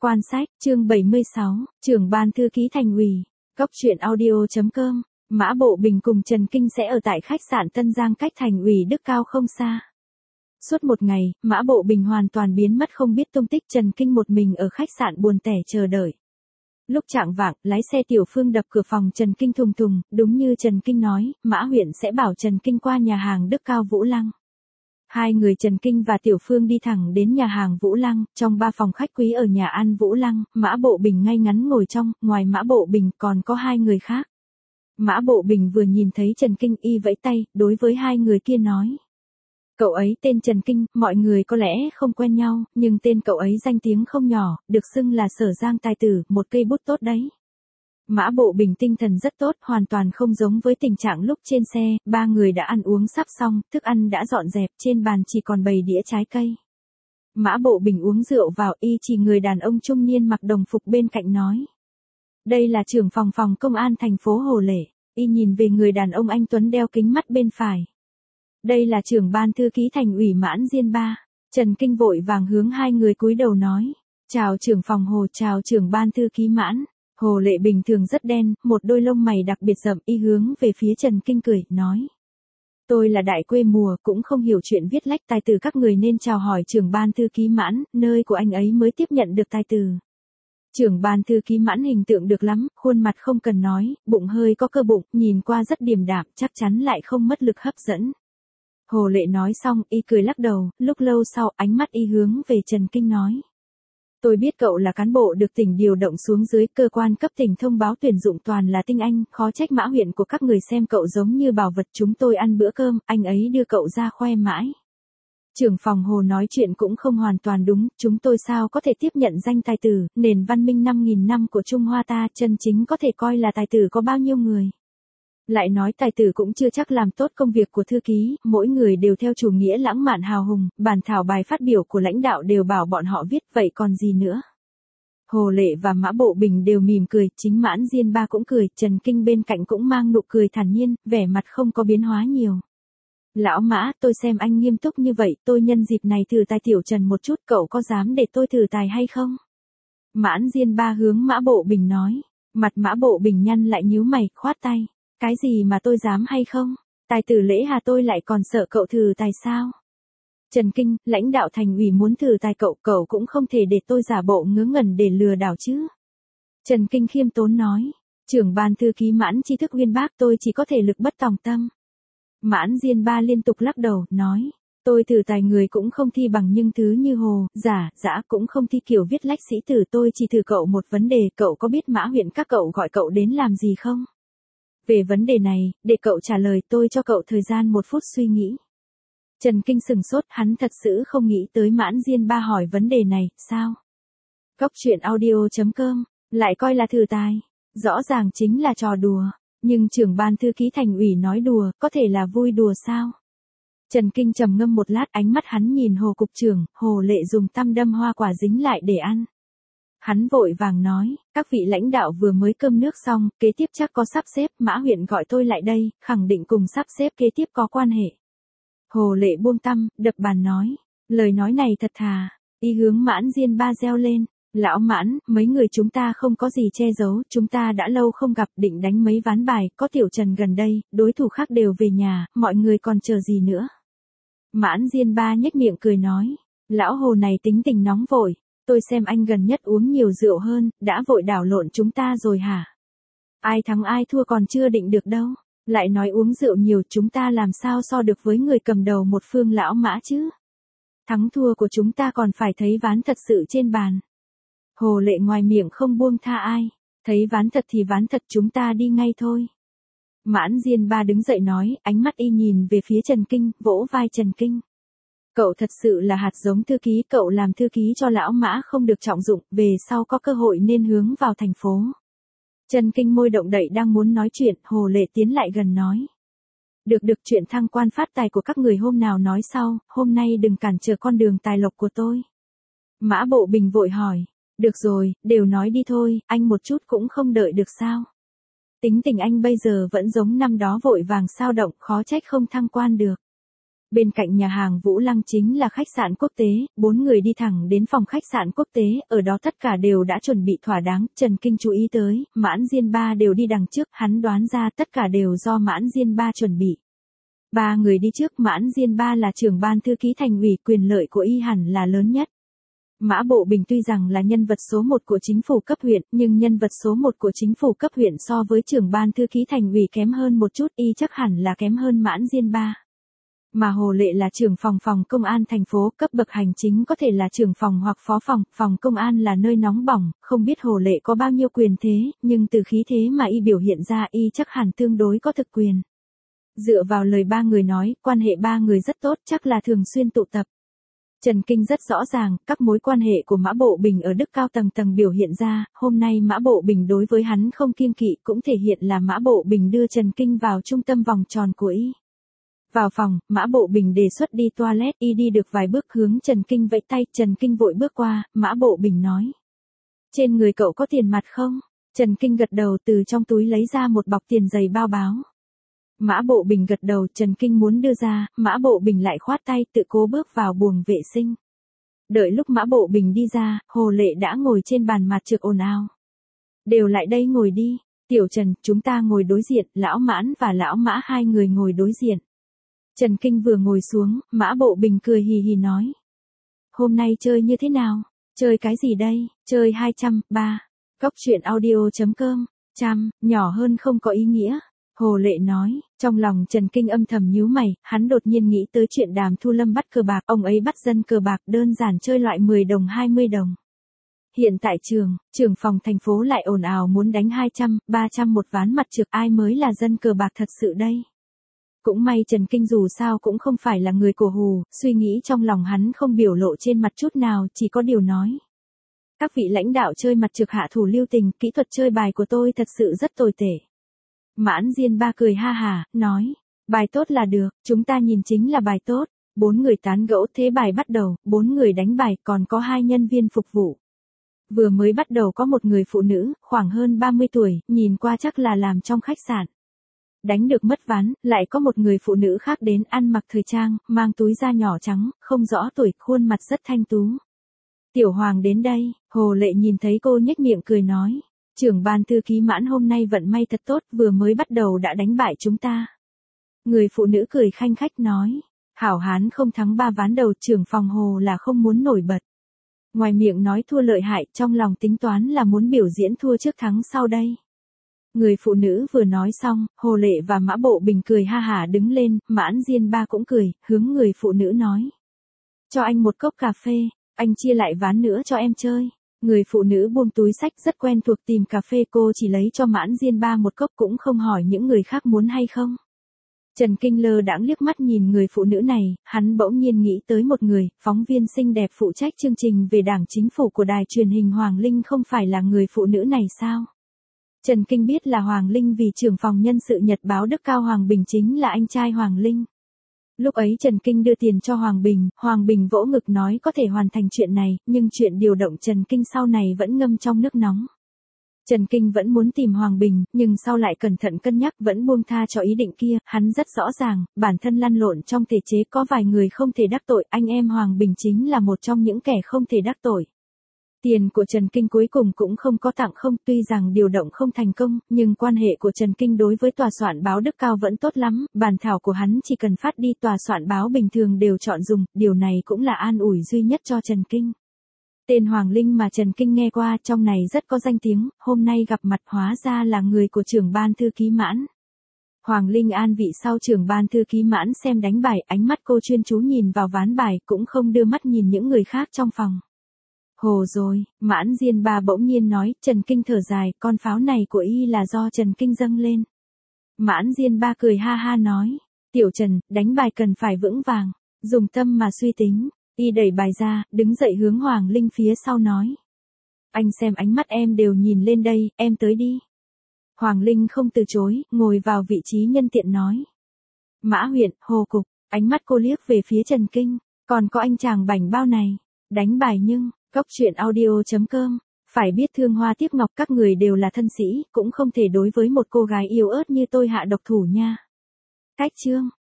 Quan sách, chương 76, trưởng ban thư ký thành ủy. Góc truyện audio.com. Mã Bộ Bình cùng Trần Kinh sẽ ở tại khách sạn Tân Giang cách thành ủy Đức Cao không xa. Suốt một ngày, Mã Bộ Bình hoàn toàn biến mất không biết tung tích, Trần Kinh một mình ở khách sạn buồn tẻ chờ đợi. Lúc chạng vạng, lái xe Tiểu Phương đập cửa phòng Trần Kinh thùng thùng, đúng như Trần Kinh nói, Mã huyện sẽ bảo Trần Kinh qua nhà hàng Đức Cao Vũ Lăng. Hai người Trần Kinh và Tiểu Phương đi thẳng đến nhà hàng Vũ Lăng, trong 3 phòng khách quý ở nhà ăn Vũ Lăng, Mã Bộ Bình ngay ngắn ngồi trong, ngoài Mã Bộ Bình còn có 2 người khác. Mã Bộ Bình vừa nhìn thấy Trần Kinh y vẫy tay, đối với 2 người kia nói. Cậu ấy tên Trần Kinh, mọi người có lẽ không quen nhau, nhưng tên cậu ấy danh tiếng không nhỏ, được xưng là Sở Giang tài tử, một cây bút tốt đấy. Mã Bộ Bình tinh thần rất tốt, hoàn toàn không giống với tình trạng lúc trên xe, 3 người đã ăn uống sắp xong, thức ăn đã dọn dẹp, trên bàn chỉ còn bày đĩa trái cây. Mã Bộ Bình uống rượu vào, y chỉ người đàn ông trung niên mặc đồng phục bên cạnh nói. Đây là trưởng phòng công an thành phố Hồ Lệ, y nhìn về người đàn ông anh tuấn đeo kính mắt bên phải. Đây là trưởng ban thư ký thành ủy Mãn Diên Ba. Trần Kinh vội vàng hướng 2 người cúi đầu nói. Chào trưởng phòng Hồ, chào trưởng ban thư ký Mãn. Hồ Lệ bình thường rất đen, một đôi lông mày đặc biệt rậm, y hướng về phía Trần Kinh cười, nói. Tôi là đại quê mùa, cũng không hiểu chuyện viết lách tài tử, các người nên chào hỏi trưởng ban thư ký Mãn, nơi của anh ấy mới tiếp nhận được tài tử. Trưởng ban thư ký Mãn hình tượng được lắm, khuôn mặt không cần nói, bụng hơi có cơ bụng, nhìn qua rất điềm đạm, chắc chắn lại không mất lực hấp dẫn. Hồ Lệ nói xong, y cười lắc đầu, lúc lâu sau, ánh mắt y hướng về Trần Kinh nói. Tôi biết cậu là cán bộ được tỉnh điều động xuống dưới, cơ quan cấp tỉnh thông báo tuyển dụng toàn là tinh anh, khó trách Mã huyện của các người xem cậu giống như bảo vật, chúng tôi ăn bữa cơm, anh ấy đưa cậu ra khoe mãi. Trưởng phòng Hồ nói chuyện cũng không hoàn toàn đúng, chúng tôi sao có thể tiếp nhận danh tài tử, nền văn minh 5.000 năm của Trung Hoa ta, chân chính có thể coi là tài tử có bao nhiêu người. Lại nói tài tử cũng chưa chắc làm tốt công việc của thư ký, mỗi người đều theo chủ nghĩa lãng mạn hào hùng, bản thảo bài phát biểu của lãnh đạo đều bảo bọn họ viết, vậy còn gì nữa. Hồ Lệ và Mã Bộ Bình đều mỉm cười, chính Mãn Diên Ba cũng cười, Trần Kinh bên cạnh cũng mang nụ cười thản nhiên, vẻ mặt không có biến hóa nhiều. Lão Mã, tôi xem anh nghiêm túc như vậy, tôi nhân dịp này thử tài Tiểu Trần một chút, cậu có dám để tôi thử tài hay không? Mãn Diên Ba hướng Mã Bộ Bình nói, mặt Mã Bộ Bình nhăn lại nhíu mày, khoát tay. Cái gì mà tôi dám hay không? Tài tử Lễ Hà tôi lại còn sợ cậu thử tài sao? Trần Kinh, lãnh đạo thành ủy muốn thử tài cậu, cậu cũng không thể để tôi giả bộ ngớ ngẩn để lừa đảo chứ. Trần Kinh khiêm tốn nói, trưởng ban thư ký Mãn tri thức uyên bác, tôi chỉ có thể lực bất tòng tâm. Mãn Diên Ba liên tục lắc đầu, nói, tôi thử tài người cũng không thi bằng những thứ như Hồ, giả, dã, cũng không thi kiểu viết lách sĩ tử, tôi chỉ thử cậu một vấn đề, cậu có biết Mã huyện các cậu gọi cậu đến làm gì không? Về vấn đề này, để cậu trả lời, tôi cho cậu thời gian 1 phút suy nghĩ. Trần Kinh sừng sốt, hắn thật sự không nghĩ tới Mãn Diên Ba hỏi vấn đề này, sao? Góc truyện audio.com, lại coi là thử tài. Rõ ràng chính là trò đùa, nhưng trưởng ban thư ký thành ủy nói đùa, có thể là vui đùa sao? Trần Kinh trầm ngâm một lát, ánh mắt hắn nhìn Hồ cục trưởng, Hồ Lệ dùng tăm đâm hoa quả dính lại để ăn. Hắn vội vàng nói, các vị lãnh đạo vừa mới cơm nước xong, kế tiếp chắc có sắp xếp, Mã huyện gọi tôi lại đây, khẳng định cùng sắp xếp kế tiếp có quan hệ. Hồ Lệ buông tăm, đập bàn nói, lời nói này thật thà, y hướng Mãn Diên Ba reo lên, lão Mãn, mấy người chúng ta không có gì che giấu, chúng ta đã lâu không gặp, định đánh mấy ván bài, có Tiểu Trần gần đây, đối thủ khác đều về nhà, mọi người còn chờ gì nữa. Mãn Diên Ba nhếch miệng cười nói, lão Hồ này tính tình nóng vội. Tôi xem anh gần nhất uống nhiều rượu hơn, đã vội đảo lộn chúng ta rồi hả? Ai thắng ai thua còn chưa định được đâu. Lại nói uống rượu nhiều, chúng ta làm sao so được với người cầm đầu một phương lão Mã chứ? Thắng thua của chúng ta còn phải thấy ván thật sự trên bàn. Hồ Lệ ngoài miệng không buông tha ai. Thấy ván thật thì ván thật, chúng ta đi ngay thôi. Mãn Diên Ba đứng dậy nói, ánh mắt y nhìn về phía Trần Kinh, vỗ vai Trần Kinh. Cậu thật sự là hạt giống thư ký, cậu làm thư ký cho lão Mã không được trọng dụng, về sau có cơ hội nên hướng vào thành phố. Trần Kinh môi động đậy đang muốn nói chuyện, Hồ Lệ tiến lại gần nói. Được chuyện thăng quan phát tài của các người hôm nào nói sau, hôm nay đừng cản trở con đường tài lộc của tôi. Mã Bộ Bình vội hỏi, được rồi, đều nói đi thôi, anh một chút cũng không đợi được sao? Tính tình anh bây giờ vẫn giống năm đó vội vàng sao động, khó trách không thăng quan được. Bên cạnh nhà hàng Vũ Lăng chính là khách sạn quốc tế, 4 người đi thẳng đến phòng khách sạn quốc tế, ở đó tất cả đều đã chuẩn bị thỏa đáng, Trần Kinh chú ý tới, Mãn Diên Ba đều đi đằng trước, hắn đoán ra tất cả đều do Mãn Diên Ba chuẩn bị. 3 người đi trước, Mãn Diên Ba là trưởng ban thư ký thành ủy, quyền lợi của y hẳn là lớn nhất. Mã Bộ Bình tuy rằng là nhân vật số 1 của chính phủ cấp huyện, nhưng nhân vật số 1 của chính phủ cấp huyện so với trưởng ban thư ký thành ủy kém hơn một chút, y chắc hẳn là kém hơn Mãn Diên Ba. Mà Hồ Lệ là trưởng phòng công an thành phố, cấp bậc hành chính có thể là trưởng phòng hoặc phó phòng công an là nơi nóng bỏng, không biết Hồ Lệ có bao nhiêu quyền thế, nhưng từ khí thế mà y biểu hiện ra y chắc hẳn tương đối có thực quyền. Dựa vào lời 3 người nói, quan hệ 3 người rất tốt, chắc là thường xuyên tụ tập. Trần Kinh rất rõ ràng, các mối quan hệ của Mã Bộ Bình ở đức cao tầng biểu hiện ra, hôm nay Mã Bộ Bình đối với hắn không kiêng kỵ cũng thể hiện là Mã Bộ Bình đưa Trần Kinh vào trung tâm vòng tròn của y. Vào phòng, Mã Bộ Bình đề xuất đi toilet, y đi được vài bước hướng Trần Kinh vẫy tay, Trần Kinh vội bước qua, Mã Bộ Bình nói. Trên người cậu có tiền mặt không? Trần Kinh gật đầu, từ trong túi lấy ra một bọc tiền giày bao báo. Mã Bộ Bình gật đầu, Trần Kinh muốn đưa ra, Mã Bộ Bình lại khoát tay, tự cố bước vào buồng vệ sinh. Đợi lúc Mã Bộ Bình đi ra, Hồ Lệ đã ngồi trên bàn mặt trược ồn ào. Đều lại đây ngồi đi, Tiểu Trần, chúng ta ngồi đối diện, Lão Mãn và Lão Mã hai người ngồi đối diện. Trần Kinh vừa ngồi xuống, Mã Bộ Bình cười hì hì nói. Hôm nay chơi như thế nào? Chơi cái gì đây? Chơi 203. Cóc truyện audio.com. Nhỏ hơn không có ý nghĩa. Hồ Lệ nói, trong lòng Trần Kinh âm thầm nhíu mày, hắn đột nhiên nghĩ tới chuyện Đàm Thu Lâm bắt cờ bạc, ông ấy bắt dân cờ bạc đơn giản chơi loại 10 đồng 20 đồng. Hiện tại trưởng phòng thành phố lại ồn ào muốn đánh 200, 300 một ván mặt trược, ai mới là dân cờ bạc thật sự đây? Cũng may Trần Kinh dù sao cũng không phải là người cổ hù, suy nghĩ trong lòng hắn không biểu lộ trên mặt chút nào, chỉ có điều nói. Các vị lãnh đạo chơi mặt trược hạ thủ lưu tình, kỹ thuật chơi bài của tôi thật sự rất tồi tệ. Mãn Diên Ba cười ha hả, nói, bài tốt là được, chúng ta nhìn chính là bài tốt. 4 người tán gẫu, thế bài bắt đầu, 4 người đánh bài, còn có 2 nhân viên phục vụ. Vừa mới bắt đầu có một người phụ nữ, khoảng hơn 30 tuổi, nhìn qua chắc là làm trong khách sạn. Đánh được mất ván, lại có một người phụ nữ khác đến, ăn mặc thời trang, mang túi da nhỏ trắng, không rõ tuổi, khuôn mặt rất thanh tú. Tiểu Hoàng đến đây, Hồ Lệ nhìn thấy cô nhếch miệng cười nói. Trưởng ban thư ký Mãn hôm nay vận may thật tốt, vừa mới bắt đầu đã đánh bại chúng ta. Người phụ nữ cười khanh khách nói. Hảo hán không thắng 3 ván đầu, trưởng phòng Hồ là không muốn nổi bật. Ngoài miệng nói thua lợi hại, trong lòng tính toán là muốn biểu diễn thua trước thắng sau đây. Người phụ nữ vừa nói xong, Hồ Lệ và Mã Bộ Bình cười ha hả đứng lên, Mãn Diên Ba cũng cười, hướng người phụ nữ nói. Cho anh một cốc cà phê, anh chia lại ván nữa cho em chơi. Người phụ nữ buông túi sách rất quen thuộc tìm cà phê, cô chỉ lấy cho Mãn Diên Ba một cốc cũng không hỏi những người khác muốn hay không. Trần Kinh lơ đãng liếc mắt nhìn người phụ nữ này, hắn bỗng nhiên nghĩ tới một người, phóng viên xinh đẹp phụ trách chương trình về Đảng Chính phủ của đài truyền hình Hoàng Linh, không phải là người phụ nữ này sao? Trần Kinh biết là Hoàng Linh vì trưởng phòng nhân sự Nhật báo Đức Cao Hoàng Bình chính là anh trai Hoàng Linh. Lúc ấy Trần Kinh đưa tiền cho Hoàng Bình vỗ ngực nói có thể hoàn thành chuyện này, nhưng chuyện điều động Trần Kinh sau này vẫn ngâm trong nước nóng. Trần Kinh vẫn muốn tìm Hoàng Bình, nhưng sau lại cẩn thận cân nhắc vẫn buông tha cho ý định kia, hắn rất rõ ràng, bản thân lăn lộn trong thể chế có vài người không thể đắc tội, anh em Hoàng Bình chính là một trong những kẻ không thể đắc tội. Tiền của Trần Kinh cuối cùng cũng không có tặng không, tuy rằng điều động không thành công, nhưng quan hệ của Trần Kinh đối với tòa soạn báo Đức Cao vẫn tốt lắm, bản thảo của hắn chỉ cần phát đi tòa soạn báo bình thường đều chọn dùng, điều này cũng là an ủi duy nhất cho Trần Kinh. Tên Hoàng Linh mà Trần Kinh nghe qua trong này rất có danh tiếng, hôm nay gặp mặt hóa ra là người của trưởng ban thư ký Mãn. Hoàng Linh an vị sau trưởng ban thư ký Mãn xem đánh bài, ánh mắt cô chuyên chú nhìn vào ván bài, cũng không đưa mắt nhìn những người khác trong phòng. Hồ rồi, Mãn Diên Ba bỗng nhiên nói, Trần Kinh thở dài, con pháo này của y là do Trần Kinh dâng lên. Mãn Diên Ba cười ha ha nói, Tiểu Trần, đánh bài cần phải vững vàng, dùng tâm mà suy tính. Y đẩy bài ra, đứng dậy hướng Hoàng Linh phía sau nói. Anh xem ánh mắt em đều nhìn lên đây, em tới đi. Hoàng Linh không từ chối, ngồi vào vị trí nhân tiện nói. Mã huyện, Hồ Cục, ánh mắt cô liếc về phía Trần Kinh, còn có anh chàng bảnh bao này, đánh bài nhưng, cóc truyện audio.com, phải biết thương hoa tiếc ngọc, các người đều là thân sĩ, cũng không thể đối với một cô gái yếu ớt như tôi hạ độc thủ nha. Cách chương.